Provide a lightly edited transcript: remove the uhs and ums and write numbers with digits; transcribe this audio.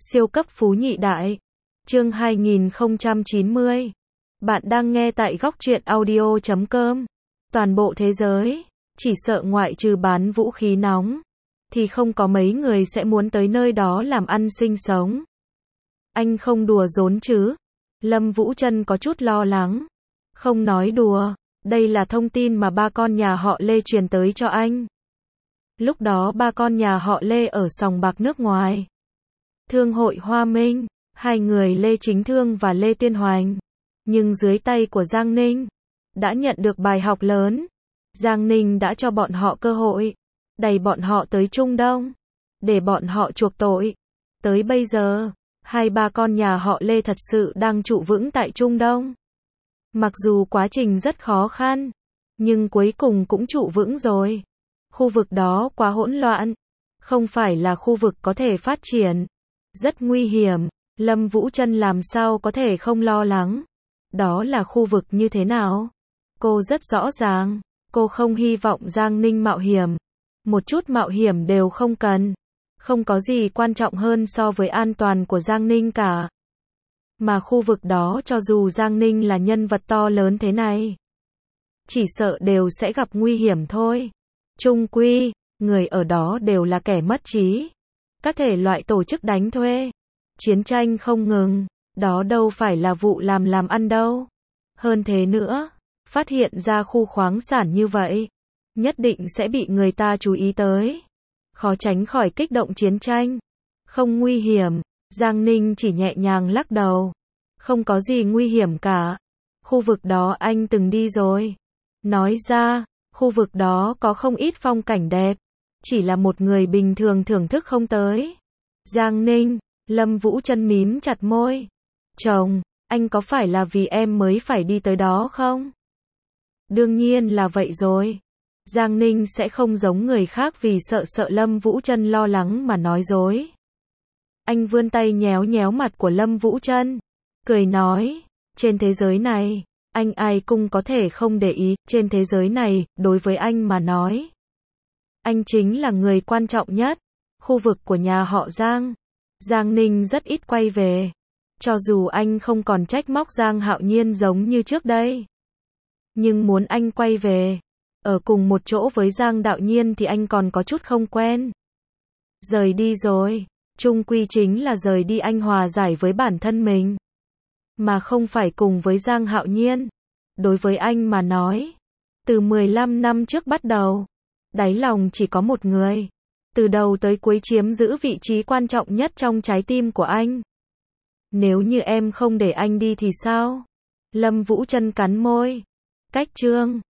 Siêu cấp phú nhị đại. Chương 2090. Bạn đang nghe tại góc truyện audio.com. Toàn bộ thế giới, chỉ sợ ngoại trừ bán vũ khí nóng, thì không có mấy người sẽ muốn tới nơi đó làm ăn sinh sống. Anh không đùa giỡn chứ? Lâm Vũ Trân có chút lo lắng. Không nói đùa, đây là thông tin mà ba con nhà họ Lê truyền tới cho anh. Lúc đó ba con nhà họ Lê ở sòng bạc nước ngoài. Thương hội Hoa Minh, hai người Lê Chính Thương và Lê Tiên Hoành. Nhưng dưới tay của Giang Ninh, đã nhận được bài học lớn. Giang Ninh đã cho bọn họ cơ hội, đẩy bọn họ tới Trung Đông, để bọn họ chuộc tội. Tới bây giờ, hai ba con nhà họ Lê thật sự đang trụ vững tại Trung Đông. Mặc dù quá trình rất khó khăn, nhưng cuối cùng cũng trụ vững rồi. Khu vực đó quá hỗn loạn, không phải là khu vực có thể phát triển. Rất nguy hiểm, Lâm Vũ Trân làm sao có thể không lo lắng. Đó là khu vực như thế nào? Cô rất rõ ràng, cô không hy vọng Giang Ninh mạo hiểm. Một chút mạo hiểm đều không cần. Không có gì quan trọng hơn so với an toàn của Giang Ninh cả. Mà khu vực đó cho dù Giang Ninh là nhân vật to lớn thế này, chỉ sợ đều sẽ gặp nguy hiểm thôi. Chung quy, người ở đó đều là kẻ mất trí. Các thể loại tổ chức đánh thuê, chiến tranh không ngừng, đó đâu phải là vụ làm ăn đâu. Hơn thế nữa, phát hiện ra khu khoáng sản như vậy, nhất định sẽ bị người ta chú ý tới. Khó tránh khỏi kích động chiến tranh. Không nguy hiểm, Giang Ninh chỉ nhẹ nhàng lắc đầu. Không có gì nguy hiểm cả. Khu vực đó anh từng đi rồi. Nói ra, khu vực đó có không ít phong cảnh đẹp. Chỉ là một người bình thường thưởng thức không tới. Giang Ninh, Lâm Vũ Trân mím chặt môi. Chồng, anh có phải là vì em mới phải đi tới đó không? Đương nhiên là vậy rồi. Giang Ninh sẽ không giống người khác vì sợ Lâm Vũ Trân lo lắng mà nói dối. Anh vươn tay nhéo nhéo mặt của Lâm Vũ Trân, cười nói, trên thế giới này, anh ai cũng có thể không để ý, trên thế giới này, đối với anh mà nói, anh chính là người quan trọng nhất. Khu vực của nhà họ Giang, Giang Ninh rất ít quay về. Cho dù anh không còn trách móc Giang Hạo Nhiên giống như trước đây, nhưng muốn anh quay về, ở cùng một chỗ với Giang Đạo Nhiên thì anh còn có chút không quen. Rời đi rồi, chung quy chính là rời đi anh hòa giải với bản thân mình, mà không phải cùng với Giang Hạo Nhiên. Đối với anh mà nói, từ 15 năm trước bắt đầu, đáy lòng chỉ có một người, từ đầu tới cuối chiếm giữ vị trí quan trọng nhất trong trái tim của anh. Nếu như em không để anh đi thì sao? Lâm Vũ Trân cắn môi. Cách chương